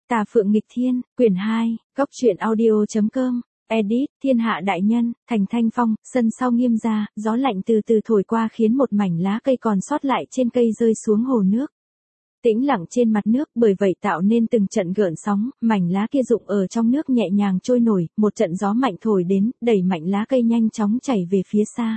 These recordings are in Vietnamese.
Tà Phượng Nghịch Thiên, quyển 2, Cốc truyện audio.com, edit, Thiên Hạ Đại Nhân, Thành Thanh Phong, sân sau Nghiêm gia, gió lạnh từ từ thổi qua khiến một mảnh lá cây còn sót lại trên cây rơi xuống hồ nước. Tĩnh lặng trên mặt nước, bởi vậy tạo nên từng trận gợn sóng, mảnh lá kia rụng ở trong nước nhẹ nhàng trôi nổi, một trận gió mạnh thổi đến, đẩy mạnh lá cây nhanh chóng chảy về phía xa.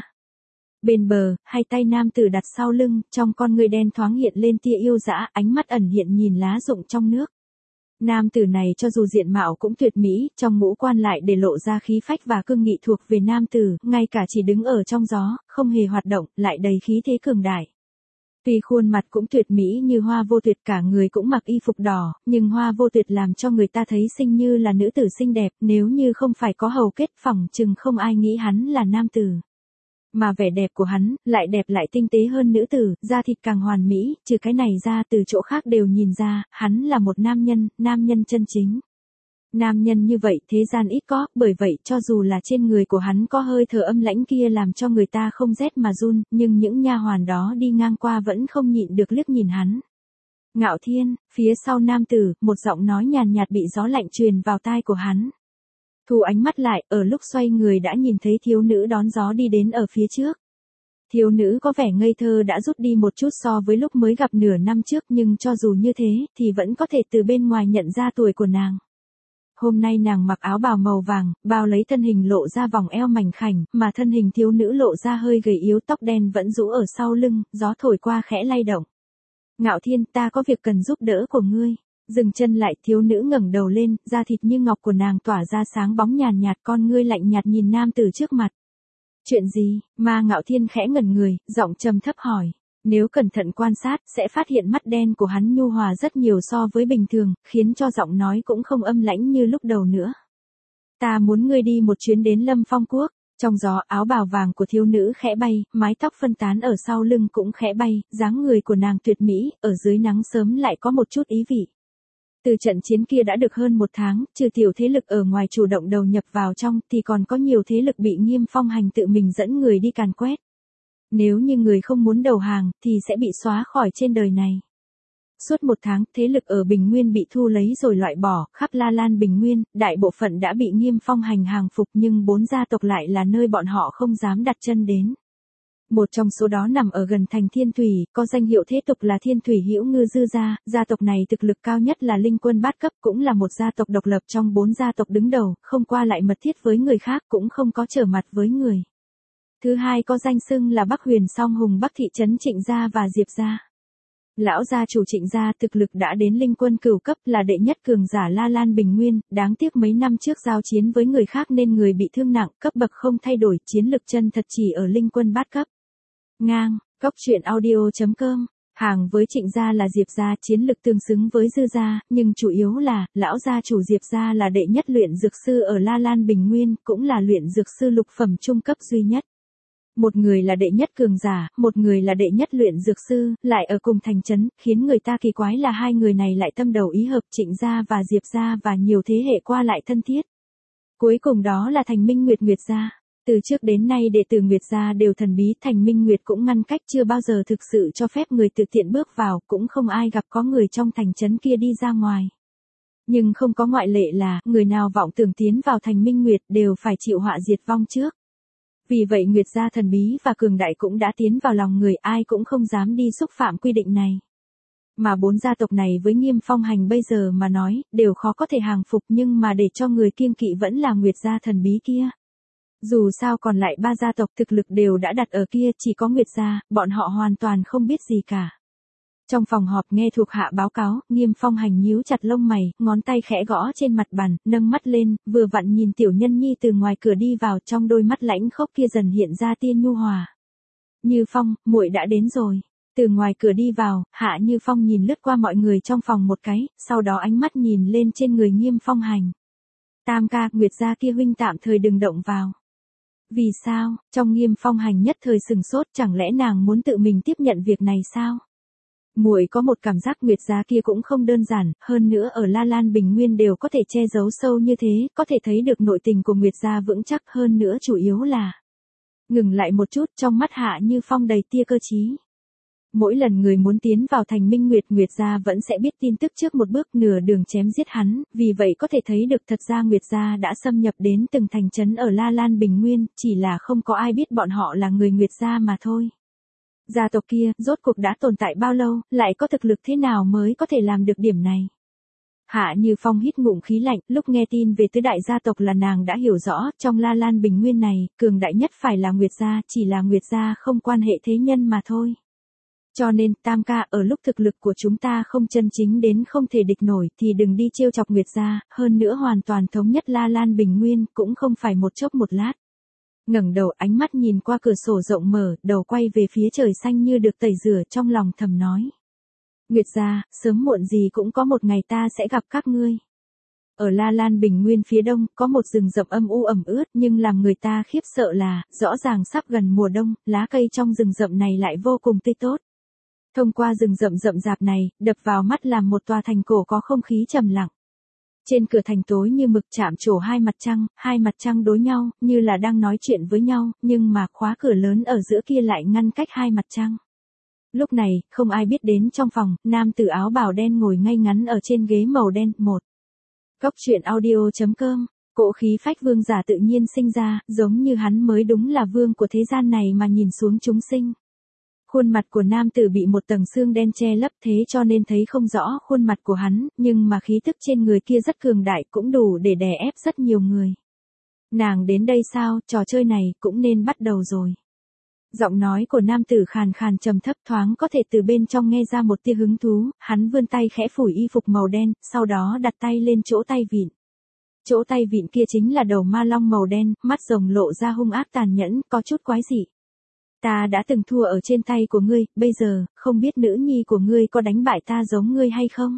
Bên bờ, hai tay nam tử đặt sau lưng, trong con người đen thoáng hiện lên tia yêu dã, ánh mắt ẩn hiện nhìn lá rụng trong nước. Nam tử này cho dù diện mạo cũng tuyệt mỹ, trong ngũ quan lại để lộ ra khí phách và cương nghị thuộc về nam tử, ngay cả chỉ đứng ở trong gió, không hề hoạt động, lại đầy khí thế cường đại. Tuy khuôn mặt cũng tuyệt mỹ như Hoa Vô Tuyệt, cả người cũng mặc y phục đỏ, nhưng Hoa Vô Tuyệt làm cho người ta thấy xinh như là nữ tử xinh đẹp, nếu như không phải có hầu kết phỏng chừng không ai nghĩ hắn là nam tử. Mà vẻ đẹp của hắn, lại đẹp lại tinh tế hơn nữ tử, da thịt càng hoàn mỹ, trừ cái này ra từ chỗ khác đều nhìn ra, hắn là một nam nhân chân chính. Nam nhân như vậy thế gian ít có, bởi vậy cho dù là trên người của hắn có hơi thở âm lãnh kia làm cho người ta không rét mà run, nhưng những nha hoàn đó đi ngang qua vẫn không nhịn được liếc nhìn hắn. Ngạo Thiên, phía sau nam tử, một giọng nói nhàn nhạt bị gió lạnh truyền vào tai của hắn. Thu ánh mắt lại, ở lúc xoay người đã nhìn thấy thiếu nữ đón gió đi đến ở phía trước. Thiếu nữ có vẻ ngây thơ đã rút đi một chút so với lúc mới gặp nửa năm trước, nhưng cho dù như thế, thì vẫn có thể từ bên ngoài nhận ra tuổi của nàng. Hôm nay nàng mặc áo bào màu vàng, bao lấy thân hình lộ ra vòng eo mảnh khảnh, mà thân hình thiếu nữ lộ ra hơi gầy yếu, tóc đen vẫn rũ ở sau lưng, gió thổi qua khẽ lay động. Ngạo Thiên, ta có việc cần giúp đỡ của ngươi. Dừng chân lại, thiếu nữ ngẩng đầu lên, da thịt như ngọc của nàng tỏa ra sáng bóng nhàn nhạt, con ngươi lạnh nhạt nhìn nam tử trước mặt. Chuyện gì? Ma Ngạo Thiên khẽ ngẩn người, giọng trầm thấp hỏi. Nếu cẩn thận quan sát, sẽ phát hiện mắt đen của hắn nhu hòa rất nhiều so với bình thường, khiến cho giọng nói cũng không âm lãnh như lúc đầu nữa. Ta muốn ngươi đi một chuyến đến Lâm Phong Quốc. Trong gió, áo bào vàng của thiếu nữ khẽ bay, mái tóc phân tán ở sau lưng cũng khẽ bay, dáng người của nàng tuyệt mỹ, ở dưới nắng sớm lại có một chút ý vị. Từ trận chiến kia đã được hơn một tháng, trừ tiểu thế lực ở ngoài chủ động đầu nhập vào trong, thì còn có nhiều thế lực bị Nghiêm Phong Hành tự mình dẫn người đi càn quét. Nếu như người không muốn đầu hàng, thì sẽ bị xóa khỏi trên đời này. Suốt một tháng, thế lực ở Bình Nguyên bị thu lấy rồi loại bỏ, khắp La Lan Bình Nguyên, đại bộ phận đã bị Nghiêm Phong Hành hàng phục, nhưng 4 gia tộc lại là nơi bọn họ không dám đặt chân đến. Một trong số đó nằm ở gần thành Thiên Thủy, có danh hiệu thế tục là Thiên Thủy Hữu Ngư Dư gia, gia tộc này thực lực cao nhất là linh quân bát cấp, cũng là một gia tộc độc lập trong 4 gia tộc đứng đầu, không qua lại mật thiết với người khác, cũng không có trở mặt với người. Thứ hai có danh xưng là Bắc Huyền Song Hùng Bắc thị trấn Trịnh gia và Diệp gia. Lão gia chủ Trịnh gia thực lực đã đến linh quân cửu cấp, là đệ nhất cường giả La Lan Bình Nguyên, đáng tiếc mấy năm trước giao chiến với người khác nên người bị thương nặng, cấp bậc không thay đổi, chiến lực chân thật chỉ ở linh quân bát cấp. Ngang, Cốc truyện audio.com, hàng với Trịnh gia là Diệp gia, chiến lực tương xứng với Dư gia, nhưng chủ yếu là, lão gia chủ Diệp gia là đệ nhất luyện dược sư ở La Lan Bình Nguyên, cũng là luyện dược sư lục phẩm trung cấp duy nhất. Một người là đệ nhất cường giả, một người là đệ nhất luyện dược sư, lại ở cùng thành trấn, khiến người ta kỳ quái là hai người này lại tâm đầu ý hợp, Trịnh gia và Diệp gia và nhiều thế hệ qua lại thân thiết. Cuối cùng đó là Thành Minh Nguyệt Nguyệt gia. Từ trước đến nay đệ tử Nguyệt gia đều thần bí, Thành Minh Nguyệt cũng ngăn cách chưa bao giờ thực sự cho phép người tự tiện bước vào, cũng không ai gặp có người trong thành trấn kia đi ra ngoài. Nhưng không có ngoại lệ là, người nào vọng tưởng tiến vào Thành Minh Nguyệt đều phải chịu họa diệt vong trước. Vì vậy Nguyệt gia thần bí và cường đại cũng đã tiến vào lòng người, ai cũng không dám đi xúc phạm quy định này. Mà 4 gia tộc này với Nghiêm Phong Hành bây giờ mà nói, đều khó có thể hàng phục, nhưng mà để cho người kiêng kỵ vẫn là Nguyệt gia thần bí kia. Dù sao còn lại 3 gia tộc thực lực đều đã đặt ở kia, chỉ có Nguyệt gia, bọn họ hoàn toàn không biết gì cả. Trong phòng họp nghe thuộc hạ báo cáo, Nghiêm Phong Hành nhíu chặt lông mày, ngón tay khẽ gõ trên mặt bàn, nâng mắt lên, vừa vặn nhìn Tiểu Nhân Nhi từ ngoài cửa đi vào, trong đôi mắt lãnh khốc kia dần hiện ra tia nhu hòa. Như Phong, muội đã đến rồi. Từ ngoài cửa đi vào, Hạ Như Phong nhìn lướt qua mọi người trong phòng một cái, sau đó ánh mắt nhìn lên trên người Nghiêm Phong Hành. Tam ca, Nguyệt gia kia huynh tạm thời đừng động vào. Vì sao? Trong Nghiêm Phong Hành nhất thời sừng sốt, chẳng lẽ nàng muốn tự mình tiếp nhận việc này sao? Muội có một cảm giác Nguyệt gia kia cũng không đơn giản, hơn nữa ở La Lan Bình Nguyên đều có thể che giấu sâu như thế, có thể thấy được nội tình của Nguyệt gia vững chắc, hơn nữa chủ yếu là. Ngừng lại một chút, trong mắt Hạ Như Phong đầy tia cơ trí. Mỗi lần người muốn tiến vào thành Minh Nguyệt, Nguyệt gia vẫn sẽ biết tin tức trước một bước, nửa đường chém giết hắn, vì vậy có thể thấy được thật ra Nguyệt gia đã xâm nhập đến từng thành trấn ở La Lan Bình Nguyên, chỉ là không có ai biết bọn họ là người Nguyệt gia mà thôi. Gia tộc kia, rốt cuộc đã tồn tại bao lâu, lại có thực lực thế nào mới có thể làm được điểm này? Hạ Như Phong hít ngụm khí lạnh, lúc nghe tin về tứ đại gia tộc là nàng đã hiểu rõ, trong La Lan Bình Nguyên này, cường đại nhất phải là Nguyệt gia, chỉ là Nguyệt gia không quan hệ thế nhân mà thôi. Cho nên, Tam ca, ở lúc thực lực của chúng ta không chân chính đến không thể địch nổi thì đừng đi trêu chọc Nguyệt gia, hơn nữa hoàn toàn thống nhất La Lan Bình Nguyên cũng không phải một chốc một lát. Ngẩng đầu, ánh mắt nhìn qua cửa sổ rộng mở, đầu quay về phía trời xanh như được tẩy rửa, trong lòng thầm nói. Nguyệt gia, sớm muộn gì cũng có một ngày ta sẽ gặp các ngươi. Ở La Lan Bình Nguyên phía đông, có một rừng rậm âm u ẩm ướt, nhưng làm người ta khiếp sợ là, rõ ràng sắp gần mùa đông, lá cây trong rừng rậm này lại vô cùng tươi tốt. Thông qua rừng rậm rậm rạp này, đập vào mắt làm một tòa thành cổ có không khí trầm lặng. Trên cửa thành tối như mực chạm trổ hai mặt trăng đối nhau, như là đang nói chuyện với nhau, nhưng mà khóa cửa lớn ở giữa kia lại ngăn cách hai mặt trăng. Lúc này, không ai biết đến trong phòng, nam tử áo bào đen ngồi ngay ngắn ở trên ghế màu đen. Cốc truyện audio.com, cỗ khí phách vương giả tự nhiên sinh ra, giống như hắn mới đúng là vương của thế gian này mà nhìn xuống chúng sinh. Khuôn mặt của nam tử bị một tầng xương đen che lấp, thế cho nên thấy không rõ khuôn mặt của hắn, nhưng mà khí tức trên người kia rất cường đại, cũng đủ để đè ép rất nhiều người. Nàng đến đây sao, trò chơi này cũng nên bắt đầu rồi. Giọng nói của nam tử khàn khàn trầm thấp, thoáng có thể từ bên trong nghe ra một tia hứng thú, hắn vươn tay khẽ phủi y phục màu đen, sau đó đặt tay lên chỗ tay vịn. Chỗ tay vịn kia chính là đầu ma long màu đen, mắt rồng lộ ra hung ác tàn nhẫn, có chút quái dị. Ta đã từng thua ở trên tay của ngươi, bây giờ, không biết nữ nhi của ngươi có đánh bại ta giống ngươi hay không?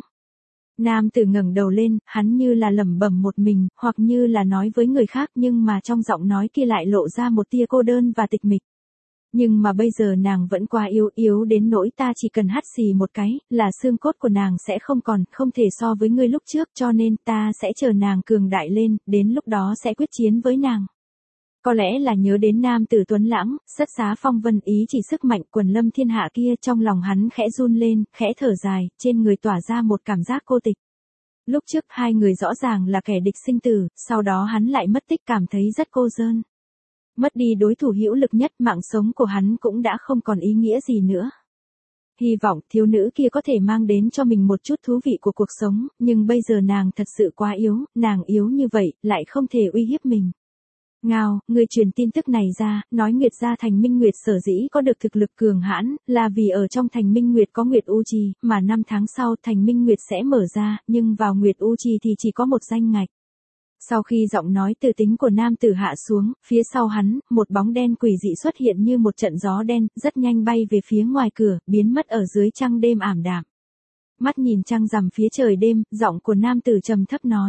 Nam tử ngẩng đầu lên, hắn như là lẩm bẩm một mình, hoặc như là nói với người khác, nhưng mà trong giọng nói kia lại lộ ra một tia cô đơn và tịch mịch. Nhưng mà bây giờ nàng vẫn quá yếu đến nỗi ta chỉ cần hắt xì một cái, là xương cốt của nàng sẽ không thể so với ngươi lúc trước, cho nên ta sẽ chờ nàng cường đại lên, đến lúc đó sẽ quyết chiến với nàng. Có lẽ là nhớ đến nam tử tuấn lãng, sất xá phong vân, ý chỉ sức mạnh quần lâm thiên hạ kia, trong lòng hắn khẽ run lên, khẽ thở dài, trên người tỏa ra một cảm giác cô tịch. Lúc trước hai người rõ ràng là kẻ địch sinh tử, sau đó hắn lại mất tích, cảm thấy rất cô đơn. Mất đi đối thủ hữu lực nhất, mạng sống của hắn cũng đã không còn ý nghĩa gì nữa. Hy vọng thiếu nữ kia có thể mang đến cho mình một chút thú vị của cuộc sống, nhưng bây giờ nàng thật sự quá yếu, nàng yếu như vậy, lại không thể uy hiếp mình. Ngao, người truyền tin tức này ra, nói Nguyệt gia thành Minh Nguyệt sở dĩ có được thực lực cường hãn, là vì ở trong thành Minh Nguyệt có Nguyệt U Trì, mà 5 tháng sau thành Minh Nguyệt sẽ mở ra, nhưng vào Nguyệt U Trì thì chỉ có một danh ngạch. Sau khi giọng nói từ tính của nam tử hạ xuống, phía sau hắn, một bóng đen quỷ dị xuất hiện như một trận gió đen, rất nhanh bay về phía ngoài cửa, biến mất ở dưới trăng đêm ảm đạm. Mắt nhìn trăng rằm phía trời đêm, giọng của nam tử trầm thấp nói.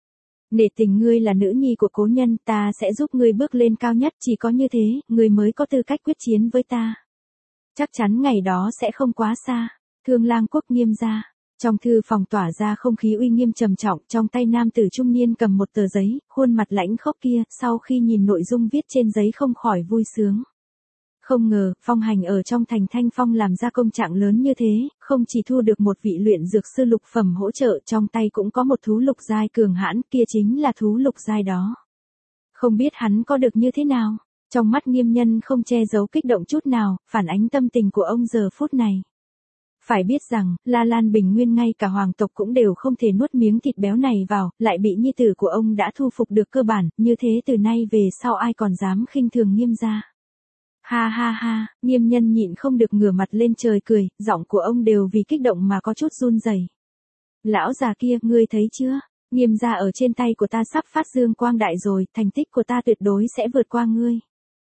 Nể tình ngươi là nữ nhi của cố nhân, ta sẽ giúp ngươi bước lên cao nhất, chỉ có như thế, ngươi mới có tư cách quyết chiến với ta. Chắc chắn ngày đó sẽ không quá xa. Thương Lang Quốc Nghiêm gia. Trong thư phòng tỏa ra không khí uy nghiêm trầm trọng, trong tay nam tử trung niên cầm một tờ giấy, khuôn mặt lãnh khốc kia, sau khi nhìn nội dung viết trên giấy không khỏi vui sướng. Không ngờ, Phong Hành ở trong thành Thanh Phong làm ra công trạng lớn như thế, không chỉ thu được một vị luyện dược sư lục phẩm hỗ trợ, trong tay cũng có một thú lục giai cường hãn, kia chính là thú lục giai đó. Không biết hắn có được như thế nào? Trong mắt Nghiêm Nhân không che giấu kích động chút nào, phản ánh tâm tình của ông giờ phút này. Phải biết rằng, La Lan Bình Nguyên ngay cả hoàng tộc cũng đều không thể nuốt miếng thịt béo này vào, lại bị nhi tử của ông đã thu phục được cơ bản, như thế từ nay về sau ai còn dám khinh thường Nghiêm gia. Ha ha ha, Nghiêm Nhân nhịn không được ngửa mặt lên trời cười, giọng của ông đều vì kích động mà có chút run rẩy. Lão già kia, ngươi thấy chưa? Nghiêm gia ở trên tay của ta sắp phát dương quang đại rồi, thành tích của ta tuyệt đối sẽ vượt qua ngươi.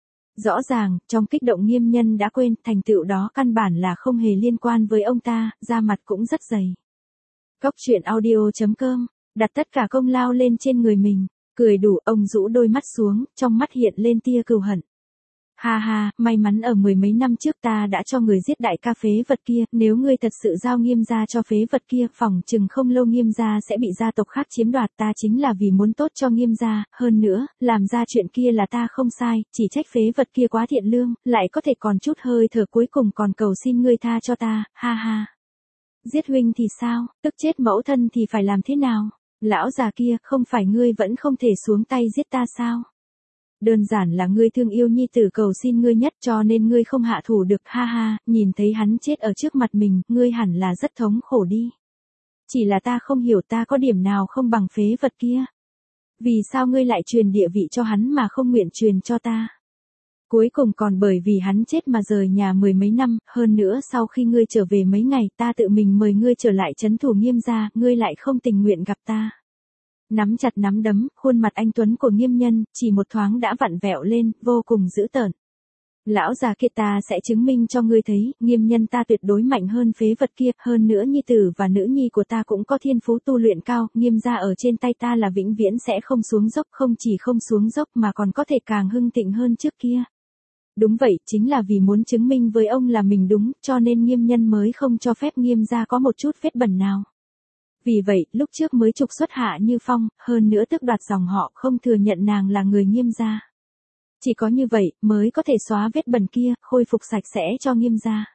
Rõ ràng, trong kích động Nghiêm Nhân đã quên, thành tựu đó căn bản là không hề liên quan với ông ta, da mặt cũng rất dày. Cốc truyện audio.com, đặt tất cả công lao lên trên người mình, cười đủ, ông rũ đôi mắt xuống, trong mắt hiện lên tia cừu hận. Ha ha, may mắn ở mười mấy năm trước ta đã cho người giết đại ca phế vật kia, nếu ngươi thật sự giao Nghiêm gia cho phế vật kia, phỏng chừng không lâu Nghiêm gia sẽ bị gia tộc khác chiếm đoạt, ta chính là vì muốn tốt cho Nghiêm gia, hơn nữa, làm ra chuyện kia là ta không sai, chỉ trách phế vật kia quá thiện lương, lại có thể còn chút hơi thở cuối cùng còn cầu xin ngươi tha cho ta, ha ha. Giết huynh thì sao, tức chết mẫu thân thì phải làm thế nào? Lão già kia, không phải ngươi vẫn không thể xuống tay giết ta sao? Đơn giản là ngươi thương yêu nhi tử cầu xin ngươi nhất cho nên ngươi không hạ thủ được, ha ha, nhìn thấy hắn chết ở trước mặt mình, ngươi hẳn là rất thống khổ đi. Chỉ là ta không hiểu ta có điểm nào không bằng phế vật kia. Vì sao ngươi lại truyền địa vị cho hắn mà không nguyện truyền cho ta? Cuối cùng còn bởi vì hắn chết mà rời nhà mười mấy năm, hơn nữa sau khi ngươi trở về mấy ngày ta tự mình mời ngươi trở lại trấn thủ Nghiêm gia, ngươi lại không tình nguyện gặp ta. Nắm chặt nắm đấm, khuôn mặt anh tuấn của Nghiêm Nhân, chỉ một thoáng đã vặn vẹo lên, vô cùng dữ tợn. Lão già kia ta sẽ chứng minh cho ngươi thấy, Nghiêm Nhân ta tuyệt đối mạnh hơn phế vật kia, hơn nữa nhi tử và nữ nhi của ta cũng có thiên phú tu luyện cao, Nghiêm gia ở trên tay ta là vĩnh viễn sẽ không xuống dốc, không chỉ không xuống dốc mà còn có thể càng hưng thịnh hơn trước kia. Đúng vậy, chính là vì muốn chứng minh với ông là mình đúng, cho nên Nghiêm Nhân mới không cho phép Nghiêm gia có một chút vết bẩn nào. Vì vậy, lúc trước mới trục xuất Hạ Như Phong, hơn nữa tước đoạt dòng họ, không thừa nhận nàng là người Nghiêm gia. Chỉ có như vậy, mới có thể xóa vết bẩn kia, khôi phục sạch sẽ cho Nghiêm gia.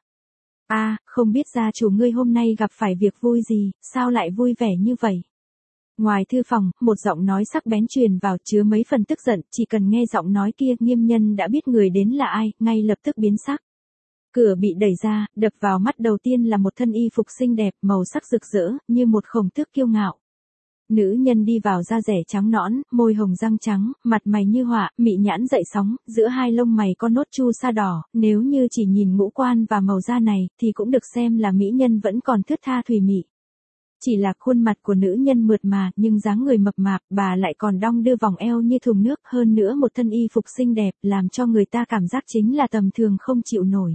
Không biết gia chủ ngươi hôm nay gặp phải việc vui gì, sao lại vui vẻ như vậy? Ngoài thư phòng, một giọng nói sắc bén truyền vào chứa mấy phần tức giận, chỉ cần nghe giọng nói kia, Nghiêm Nhân đã biết người đến là ai, ngay lập tức biến sắc. Cửa bị đẩy ra, đập vào mắt đầu tiên là một thân y phục xinh đẹp, màu sắc rực rỡ, như một khổng tước kiêu ngạo. Nữ nhân đi vào da rẻ trắng nõn, môi hồng răng trắng, mặt mày như họa, mị nhãn dậy sóng, giữa hai lông mày có nốt chu sa đỏ, nếu như chỉ nhìn ngũ quan và màu da này, thì cũng được xem là mỹ nhân vẫn còn thướt tha thùy mị. Chỉ là khuôn mặt của nữ nhân mượt mà, nhưng dáng người mập mạp, bà lại còn đong đưa vòng eo như thùng nước, hơn nữa một thân y phục xinh đẹp, làm cho người ta cảm giác chính là tầm thường không chịu nổi.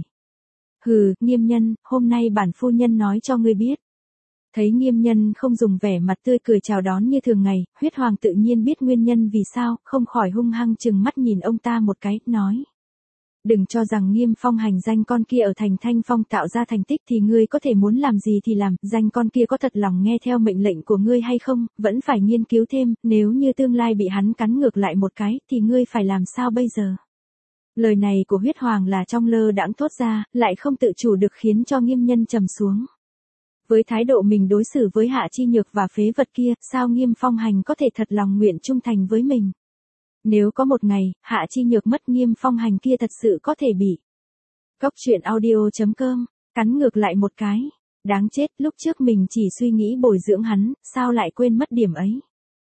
Hừ, Nghiêm Nhân, hôm nay bản phu nhân nói cho ngươi biết. Thấy Nghiêm Nhân không dùng vẻ mặt tươi cười chào đón như thường ngày, Huyết Hoàng tự nhiên biết nguyên nhân vì sao, không khỏi hung hăng chừng mắt nhìn ông ta một cái, nói. Đừng cho rằng Nghiêm Phong hành danh con kia ở thành Thanh Phong tạo ra thành tích thì ngươi có thể muốn làm gì thì làm, danh con kia có thật lòng nghe theo mệnh lệnh của ngươi hay không, vẫn phải nghiên cứu thêm, nếu như tương lai bị hắn cắn ngược lại một cái, thì ngươi phải làm sao bây giờ? Lời này của Huyết Hoàng là trong lơ đãng thốt ra, lại không tự chủ được khiến cho Nghiêm Nhân trầm xuống. Với thái độ mình đối xử với Hạ Chi Nhược và phế vật kia, sao Nghiêm Phong hành có thể thật lòng nguyện trung thành với mình? Nếu có một ngày, Hạ Chi Nhược mất, Nghiêm Phong hành kia thật sự có thể bị. Cóc truyện audio.com, cắn ngược lại một cái. Đáng chết, lúc trước mình chỉ suy nghĩ bồi dưỡng hắn, sao lại quên mất điểm ấy?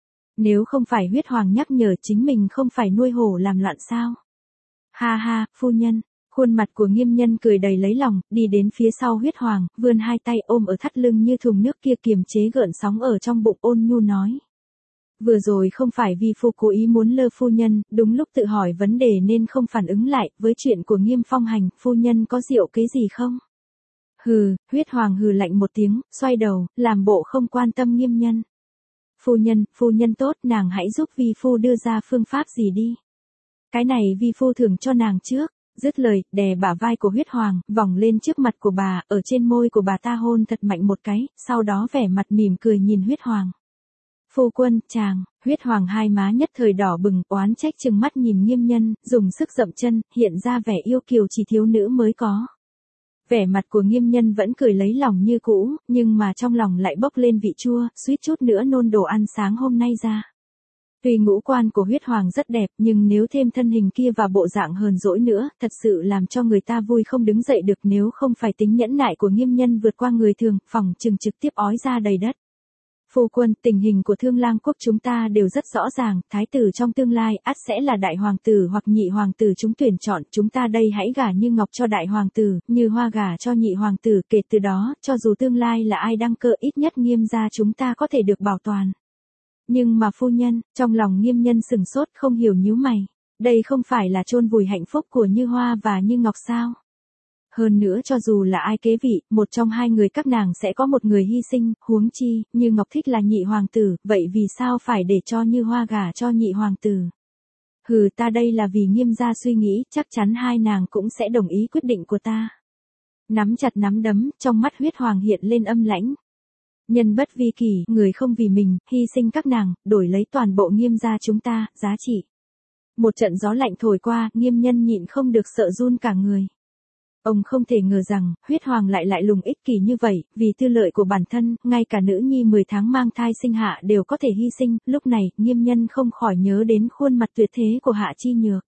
Nếu không phải Huyết Hoàng nhắc nhở chính mình không phải nuôi hổ làm loạn sao? Ha ha, phu nhân. Khuôn mặt của Nghiêm Nhân cười đầy lấy lòng, đi đến phía sau Huyết Hoàng, vươn hai tay ôm ở thắt lưng như thùng nước kia kiềm chế gợn sóng ở trong bụng, ôn nhu nói. Vừa rồi không phải vì phu cố ý muốn lơ phu nhân, đúng lúc tự hỏi vấn đề nên không phản ứng lại, với chuyện của Nghiêm Phong hành, phu nhân có rượu kế gì không? Hừ, Huyết Hoàng hừ lạnh một tiếng, xoay đầu, làm bộ không quan tâm Nghiêm Nhân. Phu nhân tốt, nàng hãy giúp vi phu đưa ra phương pháp gì đi. Cái này vi phu thưởng cho nàng trước. Dứt lời, đè bả vai của Huyết Hoàng, vòng lên trước mặt của bà, ở trên môi của bà ta hôn thật mạnh một cái, sau đó vẻ mặt mỉm cười nhìn Huyết Hoàng. Phu quân, chàng, Huyết Hoàng hai má nhất thời đỏ bừng, oán trách chừng mắt nhìn Nghiêm Nhân, dùng sức dậm chân, hiện ra vẻ yêu kiều chỉ thiếu nữ mới có. Vẻ mặt của Nghiêm Nhân vẫn cười lấy lòng như cũ, nhưng mà trong lòng lại bốc lên vị chua, suýt chút nữa nôn đồ ăn sáng hôm nay ra. Tuy ngũ quan của Huyết Hoàng rất đẹp, nhưng nếu thêm thân hình kia và bộ dạng hờn dỗi nữa, thật sự làm cho người ta vui không đứng dậy được, nếu không phải tính nhẫn nại của Nghiêm Nhân vượt qua người thường, phòng chừng trực tiếp ói ra đầy đất. Phu quân, tình hình của Thương Lang quốc chúng ta đều rất rõ ràng, thái tử trong tương lai ắt sẽ là đại hoàng tử hoặc nhị hoàng tử chúng tuyển chọn, chúng ta đây hãy gả Như Ngọc cho đại hoàng tử, Như Hoa gả cho nhị hoàng tử, kể từ đó, cho dù tương lai là ai đăng cơ, ít nhất Nghiêm gia chúng ta có thể được bảo toàn. Nhưng mà phu nhân, trong lòng Nghiêm Nhân sừng sốt không hiểu nhíu mày. Đây không phải là chôn vùi hạnh phúc của Như Hoa và Như Ngọc sao? Hơn nữa cho dù là ai kế vị, một trong hai người các nàng sẽ có một người hy sinh, huống chi, Như Ngọc thích là nhị hoàng tử, vậy vì sao phải để cho Như Hoa gả cho nhị hoàng tử? Hừ, ta đây là vì Nghiêm gia suy nghĩ, chắc chắn hai nàng cũng sẽ đồng ý quyết định của ta. Nắm chặt nắm đấm, trong mắt Huyết Hoàng hiện lên âm lãnh. Nhân bất vi kỳ, người không vì mình, hy sinh các nàng, đổi lấy toàn bộ Nghiêm gia chúng ta, giá trị. Một trận gió lạnh thổi qua, Nghiêm nhân nhịn không được sợ run cả người. Ông không thể ngờ rằng, Huyết Hoàng lại lùng ích kỷ như vậy, vì tư lợi của bản thân, ngay cả nữ nhi 10 tháng mang thai sinh hạ đều có thể hy sinh, lúc này, Nghiêm nhân không khỏi nhớ đến khuôn mặt tuyệt thế của Hạ Chi Nhược.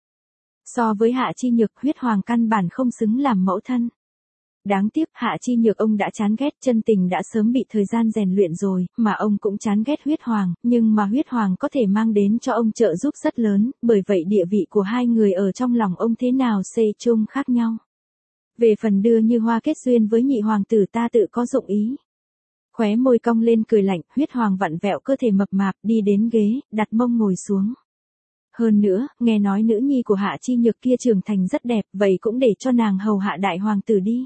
So với Hạ Chi Nhược, Huyết Hoàng căn bản không xứng làm mẫu thân. Đáng tiếc, Hạ Chi Nhược ông đã chán ghét, chân tình đã sớm bị thời gian rèn luyện rồi, mà ông cũng chán ghét Huyết Hoàng, nhưng mà Huyết Hoàng có thể mang đến cho ông trợ giúp rất lớn, bởi vậy địa vị của hai người ở trong lòng ông thế nào xê chung khác nhau. Về phần đưa Như Hoa kết duyên với nhị hoàng tử ta tự có dụng ý. Khóe môi cong lên cười lạnh, Huyết Hoàng vặn vẹo cơ thể mập mạp, đi đến ghế, đặt mông ngồi xuống. Hơn nữa, nghe nói nữ nhi của Hạ Chi Nhược kia trưởng thành rất đẹp, vậy cũng để cho nàng hầu hạ đại hoàng tử đi.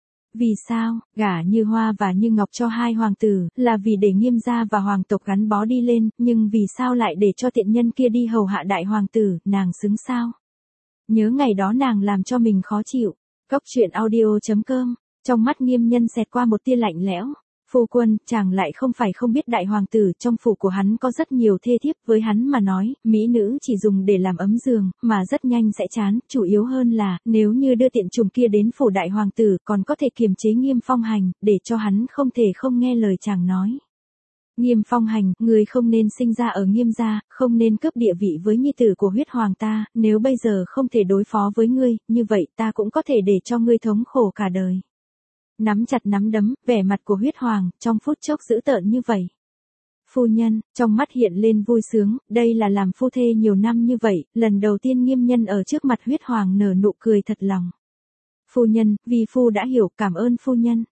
Vì sao, gả Như Hoa và Như Ngọc cho hai hoàng tử, là vì để Nghiêm gia và hoàng tộc gắn bó đi lên, nhưng vì sao lại để cho tiện nhân kia đi hầu hạ đại hoàng tử, nàng xứng sao? Nhớ ngày đó nàng làm cho mình khó chịu. Cốc truyện audio.com, trong mắt Nghiêm nhân xẹt qua một tia lạnh lẽo. Phu quân, chàng lại không phải không biết đại hoàng tử, trong phủ của hắn có rất nhiều thê thiếp, với hắn mà nói, mỹ nữ chỉ dùng để làm ấm giường, mà rất nhanh sẽ chán, chủ yếu hơn là, nếu như đưa tiện trùng kia đến phủ đại hoàng tử, còn có thể kiềm chế Nghiêm Phong Hành, để cho hắn không thể không nghe lời chàng nói. Nghiêm Phong Hành, người không nên sinh ra ở Nghiêm gia, không nên cướp địa vị với nhi tử của Huyết Hoàng ta, nếu bây giờ không thể đối phó với ngươi, như vậy ta cũng có thể để cho ngươi thống khổ cả đời. Nắm chặt nắm đấm, vẻ mặt của Huyết Hoàng, trong phút chốc dữ tợn như vậy. Phu nhân, trong mắt hiện lên vui sướng, đây là làm phu thê nhiều năm như vậy, lần đầu tiên Nghiêm nhân ở trước mặt Huyết Hoàng nở nụ cười thật lòng. Phu nhân, vì phu đã hiểu, cảm ơn phu nhân.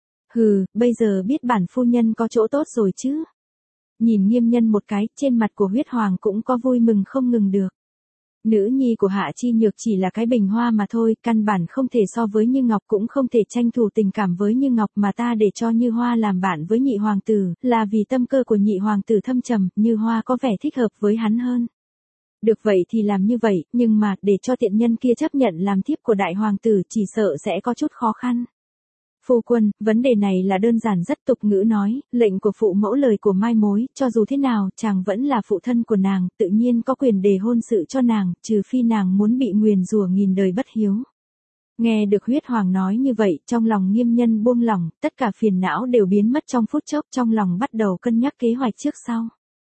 Hừ, bây giờ biết bản phu nhân có chỗ tốt rồi chứ. Nhìn Nghiêm nhân một cái, trên mặt của Huyết Hoàng cũng có vui mừng không ngừng được. Nữ nhi của Hạ Chi Nhược chỉ là cái bình hoa mà thôi, căn bản không thể so với Như Ngọc, cũng không thể tranh thủ tình cảm với Như Ngọc, mà ta để cho Như Hoa làm bạn với nhị hoàng tử, là vì tâm cơ của nhị hoàng tử thâm trầm, Như Hoa có vẻ thích hợp với hắn hơn. Được vậy thì làm như vậy, nhưng mà, để cho tiện nhân kia chấp nhận làm thiếp của đại hoàng tử chỉ sợ sẽ có chút khó khăn. Phu quân, vấn đề này là đơn giản rất tục ngữ nói, lệnh của phụ mẫu lời của mai mối, cho dù thế nào, chàng vẫn là phụ thân của nàng, tự nhiên có quyền đề hôn sự cho nàng, trừ phi nàng muốn bị nguyền rủa nghìn đời bất hiếu. Nghe được Huyết Hoàng nói như vậy, trong lòng Nghiêm nhân buông lỏng, tất cả phiền não đều biến mất trong phút chốc, trong lòng bắt đầu cân nhắc kế hoạch trước sau.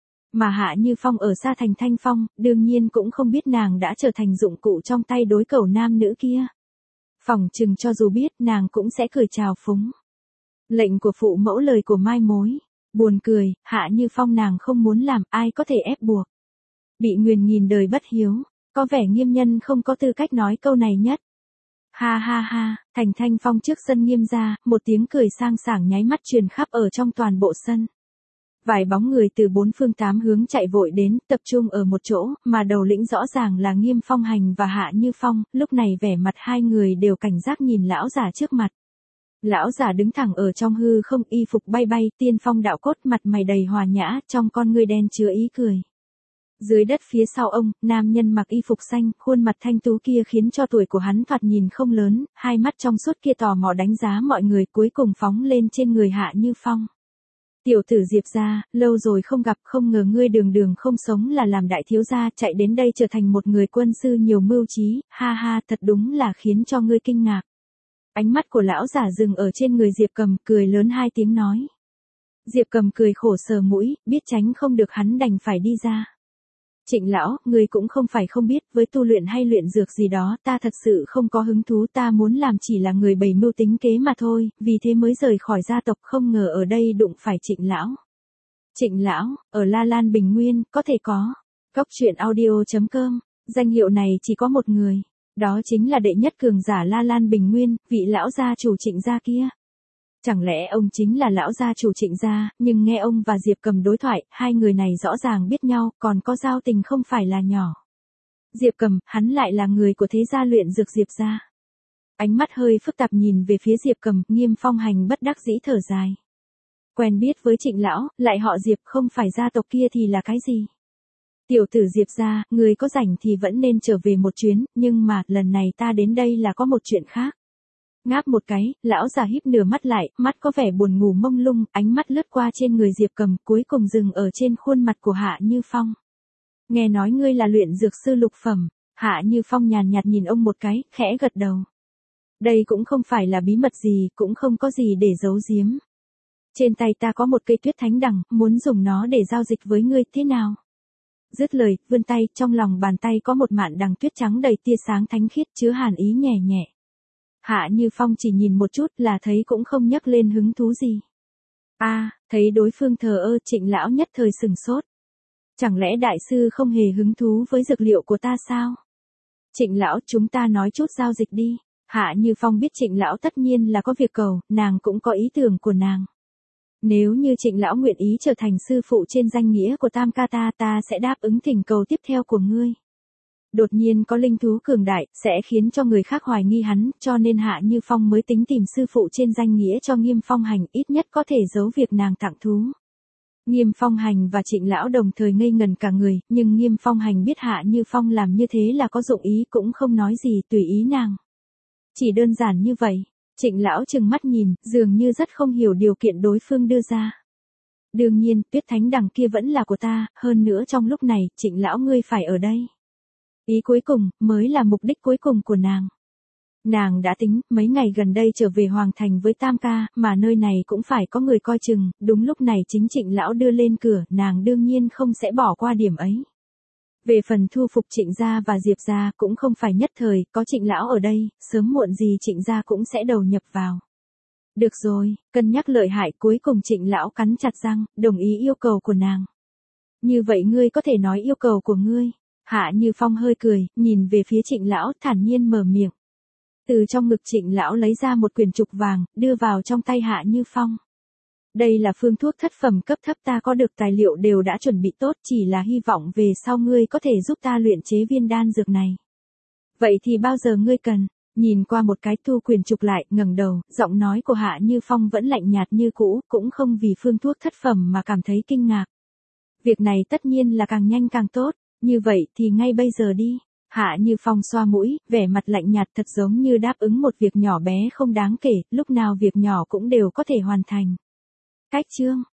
Mà Hạ Như Phong ở xa thành Thanh Phong, đương nhiên cũng không biết nàng đã trở thành dụng cụ trong tay đối cẩu nam nữ kia. Phỏng chừng cho dù biết, nàng cũng sẽ cười chào phúng. Lệnh của phụ mẫu lời của mai mối. Buồn cười, Hạ Như Phong nàng không muốn làm, ai có thể ép buộc. Bị nguyền nghìn đời bất hiếu, có vẻ Nghiêm nhân không có tư cách nói câu này nhất. Ha ha ha, thành Thanh Phong trước sân Nghiêm gia, một tiếng cười sang sảng nháy mắt truyền khắp ở trong toàn bộ sân. Vài bóng người từ bốn phương tám hướng chạy vội đến, tập trung ở một chỗ, mà đầu lĩnh rõ ràng là Nghiêm Phong Hành và Hạ Như Phong, lúc này vẻ mặt hai người đều cảnh giác nhìn lão giả trước mặt. Lão giả đứng thẳng ở trong hư không, y phục bay bay, tiên phong đạo cốt, mặt mày đầy hòa nhã, trong con ngươi đen chứa ý cười. Dưới đất phía sau ông, nam nhân mặc y phục xanh, khuôn mặt thanh tú kia khiến cho tuổi của hắn thoạt nhìn không lớn, hai mắt trong suốt kia tò mò đánh giá mọi người, cuối cùng phóng lên trên người Hạ Như Phong. Tiểu tử Diệp gia, lâu rồi không gặp, không ngờ ngươi đường đường không sống là làm đại thiếu gia, chạy đến đây trở thành một người quân sư nhiều mưu trí, ha ha, thật đúng là khiến cho ngươi kinh ngạc. Ánh mắt của lão giả dừng ở trên người Diệp Cầm, cười lớn hai tiếng nói. Diệp Cầm cười khổ sờ mũi, biết tránh không được hắn đành phải đi ra. Trịnh lão, người cũng không phải không biết, với tu luyện hay luyện dược gì đó, ta thật sự không có hứng thú, ta muốn làm chỉ là người bày mưu tính kế mà thôi, vì thế mới rời khỏi gia tộc, không ngờ ở đây đụng phải Trịnh lão. Trịnh lão, ở La Lan Bình Nguyên, có thể có. Cốc truyện audio.com, danh hiệu này chỉ có một người, đó chính là đệ nhất cường giả La Lan Bình Nguyên, vị lão gia chủ Trịnh gia kia. Chẳng lẽ ông chính là lão gia chủ Trịnh gia, nhưng nghe ông và Diệp Cầm đối thoại, hai người này rõ ràng biết nhau, còn có giao tình không phải là nhỏ. Diệp Cầm, hắn lại là người của thế gia luyện dược Diệp gia. Ánh mắt hơi phức tạp nhìn về phía Diệp Cầm, Nghiêm Phong Hành bất đắc dĩ thở dài. Quen biết với Trịnh lão, lại họ Diệp, không phải gia tộc kia thì là cái gì? Tiểu tử Diệp gia, người có rảnh thì vẫn nên trở về một chuyến, nhưng mà, lần này ta đến đây là có một chuyện khác. Ngáp một cái, lão già híp nửa mắt lại, mắt có vẻ buồn ngủ mông lung, ánh mắt lướt qua trên người Diệp Cầm, cuối cùng dừng ở trên khuôn mặt của Hạ Như Phong. Nghe nói ngươi là luyện dược sư lục phẩm, Hạ Như Phong nhàn nhạt nhìn ông một cái, khẽ gật đầu. Đây cũng không phải là bí mật gì, cũng không có gì để giấu giếm. Trên tay ta có một cây tuyết thánh đằng, muốn dùng nó để giao dịch với ngươi, thế nào? Dứt lời, vươn tay, trong lòng bàn tay có một mạn đằng tuyết trắng đầy tia sáng thánh khiết chứa hàn ý nhẹ nhẹ. Hạ Như Phong chỉ nhìn một chút là thấy cũng không nhắc lên hứng thú gì. Thấy đối phương thờ ơ, Trịnh lão nhất thời sừng sốt. Chẳng lẽ đại sư không hề hứng thú với dược liệu của ta sao? Trịnh lão, chúng ta nói chút giao dịch đi. Hạ Như Phong biết Trịnh lão tất nhiên là có việc cầu, nàng cũng có ý tưởng của nàng. Nếu như Trịnh lão nguyện ý trở thành sư phụ trên danh nghĩa của Tam ca ta sẽ đáp ứng thỉnh cầu tiếp theo của ngươi. Đột nhiên có linh thú cường đại, sẽ khiến cho người khác hoài nghi hắn, cho nên Hạ Như Phong mới tính tìm sư phụ trên danh nghĩa cho Nghiêm Phong Hành, ít nhất có thể giấu việc nàng tặng thú. Nghiêm Phong Hành và Trịnh lão đồng thời ngây ngần cả người, nhưng Nghiêm Phong Hành biết Hạ Như Phong làm như thế là có dụng ý, cũng không nói gì, tùy ý nàng. Chỉ đơn giản như vậy. Trịnh lão trừng mắt nhìn, dường như rất không hiểu điều kiện đối phương đưa ra. Đương nhiên, tuyết thánh đằng kia vẫn là của ta, hơn nữa trong lúc này, Trịnh lão ngươi phải ở đây. Ý cuối cùng, mới là mục đích cuối cùng của nàng. Nàng đã tính, mấy ngày gần đây trở về Hoàng Thành với Tam ca, mà nơi này cũng phải có người coi chừng, đúng lúc này chính Trịnh lão đưa lên cửa, nàng đương nhiên không sẽ bỏ qua điểm ấy. Về phần thu phục Trịnh gia và Diệp gia cũng không phải nhất thời, có Trịnh lão ở đây, sớm muộn gì Trịnh gia cũng sẽ đầu nhập vào. Được rồi, cân nhắc lợi hại, cuối cùng Trịnh lão cắn chặt răng, đồng ý yêu cầu của nàng. Như vậy ngươi có thể nói yêu cầu của ngươi. Hạ Như Phong hơi cười, nhìn về phía Trịnh lão, thản nhiên mở miệng. Từ trong ngực Trịnh lão lấy ra một quyển trục vàng, đưa vào trong tay Hạ Như Phong. Đây là phương thuốc thất phẩm cấp thấp, ta có được tài liệu đều đã chuẩn bị tốt, chỉ là hy vọng về sau ngươi có thể giúp ta luyện chế viên đan dược này. Vậy thì bao giờ ngươi cần? Nhìn qua một cái, thu quyển trục lại, ngẩng đầu, giọng nói của Hạ Như Phong vẫn lạnh nhạt như cũ, cũng không vì phương thuốc thất phẩm mà cảm thấy kinh ngạc. Việc này tất nhiên là càng nhanh càng tốt, như vậy thì ngay bây giờ đi. Hạ Như Phong xoa mũi, vẻ mặt lạnh nhạt, thật giống như đáp ứng một việc nhỏ bé không đáng kể, lúc nào việc nhỏ cũng đều có thể hoàn thành. Cách chương